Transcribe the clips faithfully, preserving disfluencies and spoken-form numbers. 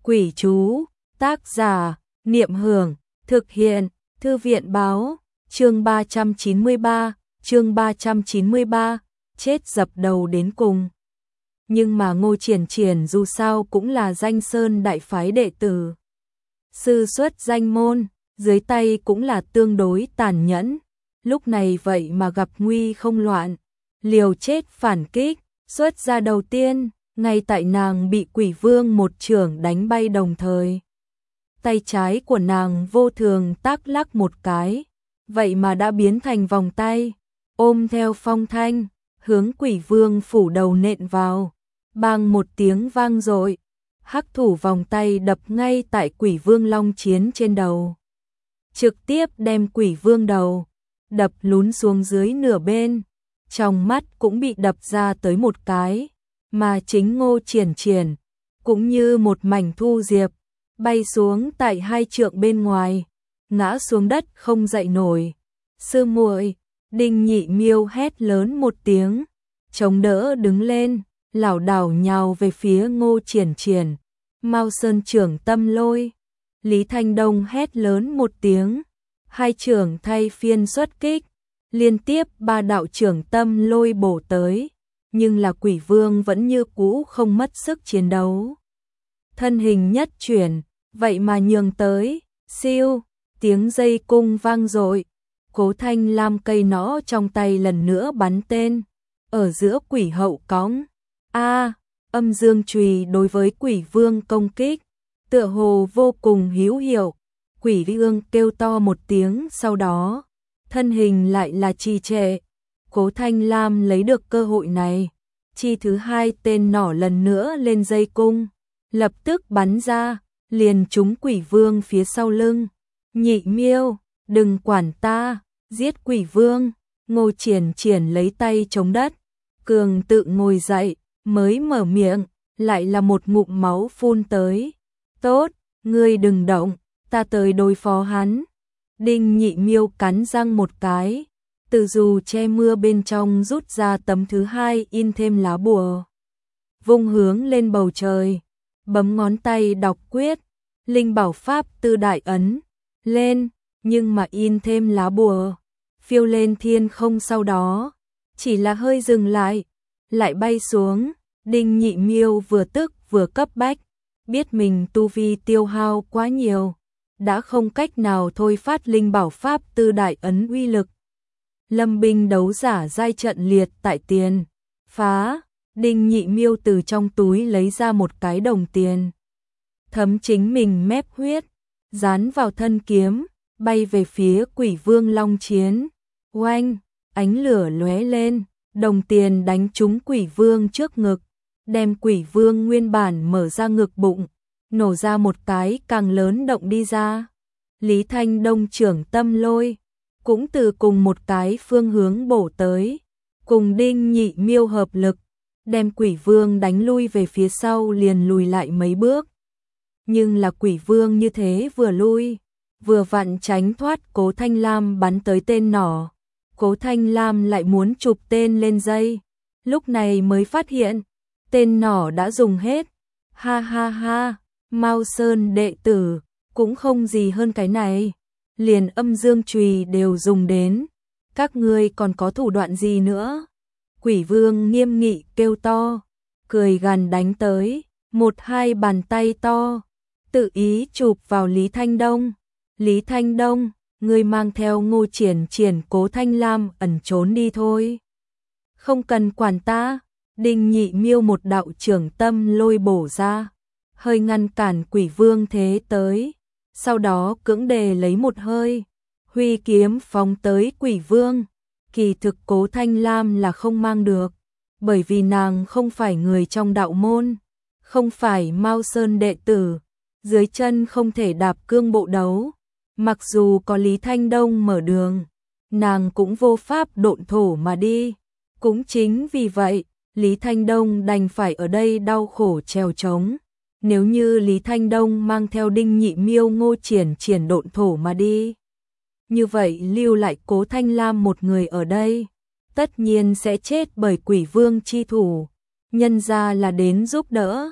Quỷ chú, tác giả, Niệm Hưởng, thực hiện, Thư viện báo, chương ba trăm chín mươi ba, chương ba trăm chín mươi ba, chết dập đầu đến cùng. Nhưng mà Ngô Triển Triển dù sao cũng là danh sơn đại phái đệ tử. Sư xuất danh môn, dưới tay cũng là tương đối tàn nhẫn. Lúc này vậy mà gặp nguy không loạn, liều chết phản kích, xuất ra đầu tiên, ngay tại nàng bị quỷ vương một chưởng đánh bay đồng thời. Tay trái của nàng vô thường tác lắc một cái, vậy mà đã biến thành vòng tay, ôm theo phong thanh, hướng quỷ vương phủ đầu nện vào. Bang một tiếng vang dội, hắc thủ vòng tay đập ngay tại quỷ vương long chiến trên đầu. Trực tiếp đem quỷ vương đầu đập lún xuống dưới nửa bên, trong mắt cũng bị đập ra tới một cái, mà chính Ngô Triển Triển cũng như một mảnh thu diệp, bay xuống tại hai trượng bên ngoài, ngã xuống đất không dậy nổi. Sư muội, Đinh Nhị Miêu hét lớn một tiếng, chống đỡ đứng lên, lảo đảo nhào về phía Ngô Triển Triển. Mao Sơn trưởng tâm lôi, Lý Thanh Đông hét lớn một tiếng, hai trưởng thay phiên xuất kích, liên tiếp ba đạo trưởng tâm lôi bổ tới, nhưng là quỷ vương vẫn như cũ không mất sức chiến đấu. Thân hình nhất chuyển, vậy mà nhường tới, siêu, tiếng dây cung vang dội, Cố Thanh Lam cây nõ trong tay lần nữa bắn tên, ở giữa quỷ hậu cõng. A, âm dương chùy đối với quỷ vương công kích, tựa hồ vô cùng hữu hiệu. Quỷ vương kêu to một tiếng, sau đó thân hình lại là trì trệ. Cố Thanh Lam lấy được cơ hội này, chi thứ hai tên nỏ lần nữa lên dây cung, lập tức bắn ra, liền trúng quỷ vương phía sau lưng. Nhị Miêu, đừng quản ta, giết quỷ vương. Ngô Triển Triển lấy tay chống đất, cường tự ngồi dậy, mới mở miệng, lại là một ngụm máu phun tới. Tốt, ngươi đừng động, ta tới đối phó hắn. Đinh Nhị Miêu cắn răng một cái, từ dù che mưa bên trong rút ra tấm thứ hai in thêm lá bùa, vung hướng lên bầu trời, bấm ngón tay đọc quyết, linh bảo pháp tư đại ấn lên, nhưng mà in thêm lá bùa, phiêu lên thiên không, sau đó chỉ là hơi dừng lại, lại bay xuống. Đinh Nhị Miêu vừa tức vừa cấp bách, biết mình tu vi tiêu hao quá nhiều, đã không cách nào thôi phát linh bảo pháp tư đại ấn uy lực. Lâm binh đấu giả giai trận liệt tại tiền phá. Đinh Nhị Miêu từ trong túi lấy ra một cái đồng tiền, thấm chính mình mép huyết, dán vào thân kiếm, bay về phía quỷ vương long chiến. Oanh, ánh lửa lóe lên, đồng tiền đánh trúng quỷ vương trước ngực, đem quỷ vương nguyên bản mở ra ngực bụng, nổ ra một cái càng lớn động đi ra. Lý Thanh Đông trưởng tâm lôi, cũng từ cùng một cái phương hướng bổ tới, cùng Đinh Nhị Miêu hợp lực, đem quỷ vương đánh lui về phía sau, liền lùi lại mấy bước. Nhưng là quỷ vương như thế vừa lui, vừa vặn tránh thoát Cố Thanh Lam bắn tới tên nỏ. Cố Thanh Lam lại muốn chụp tên lên dây, lúc này mới phát hiện tên nỏ đã dùng hết. Ha ha ha, Mao Sơn đệ tử cũng không gì hơn cái này, liền âm dương chùy đều dùng đến, các ngươi còn có thủ đoạn gì nữa? Quỷ vương nghiêm nghị kêu to, cười gằn đánh tới, một hai bàn tay to, tự ý chụp vào Lý Thanh Đông. Lý Thanh Đông, ngươi mang theo Ngô Triển Triển Cố Thanh Lam ẩn trốn đi thôi, không cần quản ta. Đinh Nhị Miêu một đạo trưởng tâm lôi bổ ra, hơi ngăn cản quỷ vương thế tới, sau đó cưỡng đề lấy một hơi, huy kiếm phóng tới quỷ vương. Kỳ thực Cố Thanh Lam là không mang được, bởi vì nàng không phải người trong đạo môn, không phải Mao Sơn đệ tử, dưới chân không thể đạp cương bộ đấu. Mặc dù có Lý Thanh Đông mở đường, nàng cũng vô pháp độn thổ mà đi. Cũng chính vì vậy, Lý Thanh Đông đành phải ở đây đau khổ trèo trống. Nếu như Lý Thanh Đông mang theo Đinh Nhị Miêu Ngô Triển Triển độn thổ mà đi, như vậy lưu lại Cố Thanh Lam một người ở đây, tất nhiên sẽ chết bởi quỷ vương chi thủ. Nhân ra là đến giúp đỡ,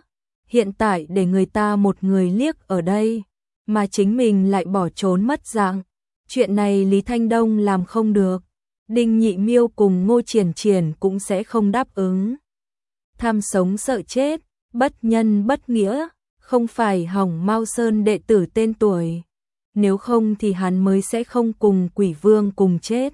hiện tại để người ta một người liếc ở đây, mà chính mình lại bỏ trốn mất dạng. Chuyện này Lý Thanh Đông làm không được, Đinh Nhị Miêu cùng Ngô Triển Triển cũng sẽ không đáp ứng. Tham sống sợ chết, bất nhân bất nghĩa, không phải hỏng Mao Sơn đệ tử tên tuổi. Nếu không thì hắn mới sẽ không cùng Quỷ Vương cùng chết.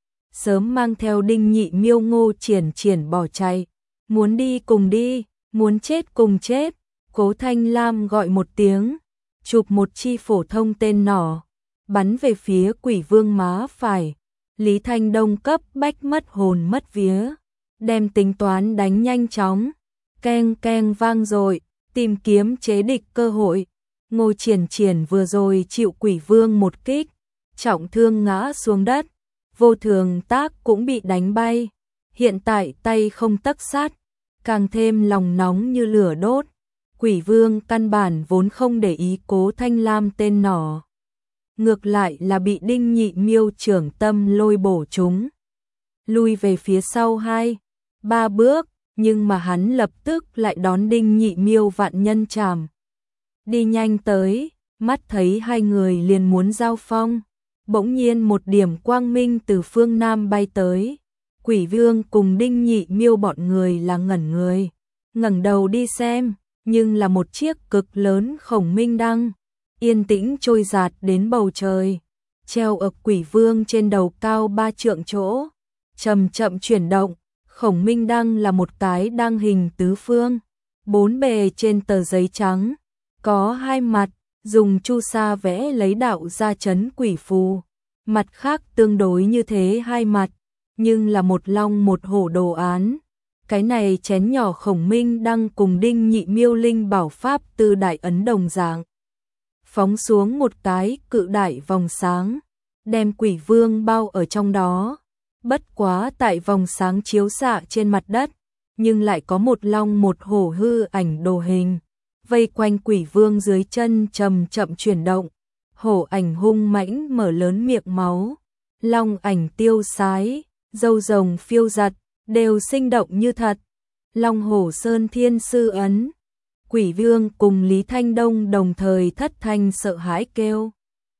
Sớm mang theo Đinh Nhị Miêu Ngô Triển Triển bỏ chạy, muốn đi cùng đi, muốn chết cùng chết. Cố Thanh Lam gọi một tiếng, chụp một chi phổ thông tên nỏ, bắn về phía Quỷ Vương má phải. Lý Thanh Đông cấp bách mất hồn mất vía, đem tính toán đánh nhanh chóng, keng keng vang dội, tìm kiếm chế địch cơ hội. Ngô Triển Triển vừa rồi chịu Quỷ Vương một kích, trọng thương ngã xuống đất, Vô Thường Tác cũng bị đánh bay, hiện tại tay không tấc sắt, càng thêm lòng nóng như lửa đốt. Quỷ Vương căn bản vốn không để ý Cố Thanh Lam tên nỏ, ngược lại là bị Đinh Nhị Miêu trưởng tâm lôi bổ chúng, lui về phía sau hai, ba bước, nhưng mà hắn lập tức lại đón Đinh Nhị Miêu vạn nhân trảm. Đi nhanh tới, mắt thấy hai người liền muốn giao phong, bỗng nhiên một điểm quang minh từ phương Nam bay tới. Quỷ Vương cùng Đinh Nhị Miêu bọn người là ngẩn người, ngẩng đầu đi xem, nhưng là một chiếc cực lớn khổng minh đăng, yên tĩnh trôi dạt đến bầu trời, treo ở Quỷ Vương trên đầu cao ba trượng chỗ, chậm chậm chuyển động. Khổng minh đăng là một cái đăng hình tứ phương, bốn bề trên tờ giấy trắng, có hai mặt, dùng chu sa vẽ lấy đạo ra chấn quỷ phù, mặt khác tương đối như thế hai mặt, nhưng là một long một hổ đồ án. Cái này chén nhỏ khổng minh đăng cùng Đinh Nhị Miêu linh bảo pháp tư đại ấn đồng dạng, phóng xuống một cái cự đại vòng sáng, đem Quỷ Vương bao ở trong đó. Bất quá tại vòng sáng chiếu xạ trên mặt đất, nhưng lại có một long một hổ hư ảnh đồ hình, vây quanh Quỷ Vương dưới chân chậm chậm chuyển động. Hổ ảnh hung mãnh mở lớn miệng máu, long ảnh tiêu sái, râu rồng phiêu giật, đều sinh động như thật. Long hổ sơn thiên sư ấn. Quỷ Vương cùng Lý Thanh Đông đồng thời thất thanh sợ hãi kêu.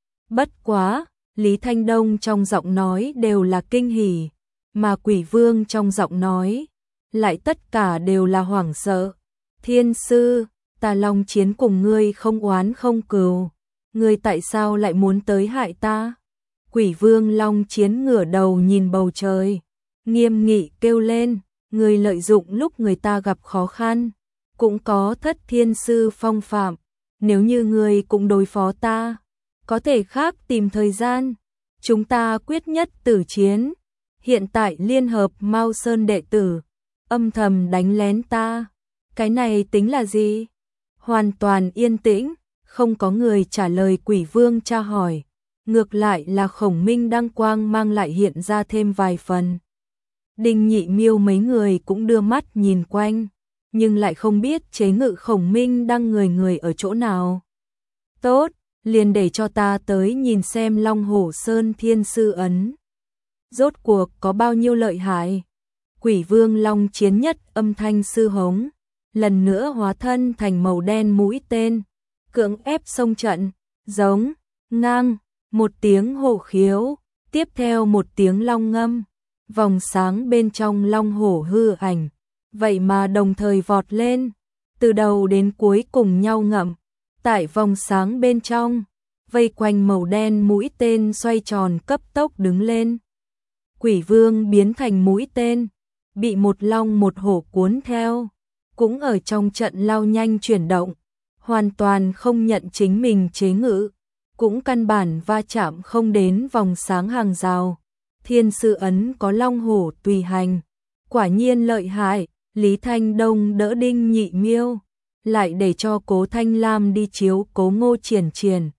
Bất quá, Lý Thanh Đông trong giọng nói đều là kinh hỉ, mà Quỷ Vương trong giọng nói lại tất cả đều là hoảng sợ. Thiên sư, ta long chiến cùng ngươi không oán không cừu, ngươi tại sao lại muốn tới hại ta? Quỷ Vương long chiến ngửa đầu nhìn bầu trời, nghiêm nghị kêu lên, ngươi lợi dụng lúc người ta gặp khó khăn, cũng có thất thiên sư phong phạm, nếu như ngươi cũng đối phó ta, có thể khác tìm thời gian, chúng ta quyết nhất tử chiến. Hiện tại liên hợp Mao Sơn đệ tử, âm thầm đánh lén ta, cái này tính là gì? Hoàn toàn yên tĩnh, không có người trả lời Quỷ Vương tra hỏi, ngược lại là khổng minh đăng quang mang lại hiện ra thêm vài phần. Đinh Nhị Miêu mấy người cũng đưa mắt nhìn quanh, nhưng lại không biết chế ngự khổng minh đăng người người ở chỗ nào. Tốt, liền để cho ta tới nhìn xem Long Hổ Sơn Thiên Sư ấn rốt cuộc có bao nhiêu lợi hại. Quỷ Vương long chiến nhất âm thanh sư hống, lần nữa hóa thân thành màu đen mũi tên, cưỡng ép xông trận, giống, ngang, một tiếng hổ khiếu, tiếp theo một tiếng long ngâm, vòng sáng bên trong long hổ hư ảnh, vậy mà đồng thời vọt lên, từ đầu đến cuối cùng nhau ngậm, tại vòng sáng bên trong, vây quanh màu đen mũi tên xoay tròn cấp tốc đứng lên. Quỷ Vương biến thành mũi tên, bị một long một hổ cuốn theo, cũng ở trong trận lao nhanh chuyển động, hoàn toàn không nhận chính mình chế ngự, cũng căn bản va chạm không đến vòng sáng hàng rào. Thiên sư ấn có long hổ tùy hành, quả nhiên lợi hại. Lý Thanh Đông đỡ Đinh Nhị Miêu, lại để cho Cố Thanh Lam đi chiếu cố Ngô Triển Triển.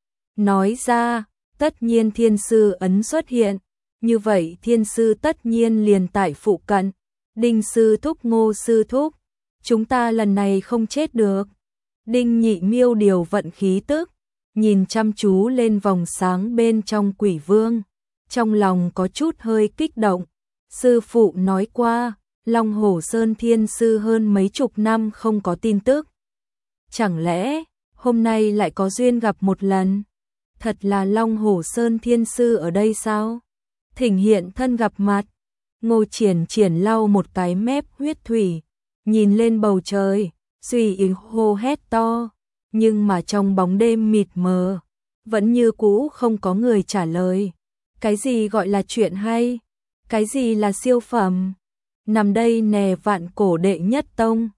Nói ra, tất nhiên thiên sư ấn xuất hiện, như vậy thiên sư tất nhiên liền tại phụ cận. Đinh sư thúc Ngô sư thúc, chúng ta lần này không chết được. Đinh Nhị Miêu điều vận khí tức, nhìn chăm chú lên vòng sáng bên trong Quỷ Vương, trong lòng có chút hơi kích động. Sư phụ nói qua, Long Hổ Sơn Thiên Sư hơn mấy chục năm không có tin tức, chẳng lẽ hôm nay lại có duyên gặp một lần? Thật là Long Hổ Sơn Thiên Sư ở đây sao? Thỉnh hiện thân gặp mặt. Ngô Triển Triển lau một cái mép huyết thủy, nhìn lên bầu trời, suy ý hô hét to, nhưng mà trong bóng đêm mịt mờ, vẫn như cũ không có người trả lời. Cái gì gọi là chuyện hay? Cái gì là siêu phẩm? Nằm đây nè, vạn cổ đệ nhất tông,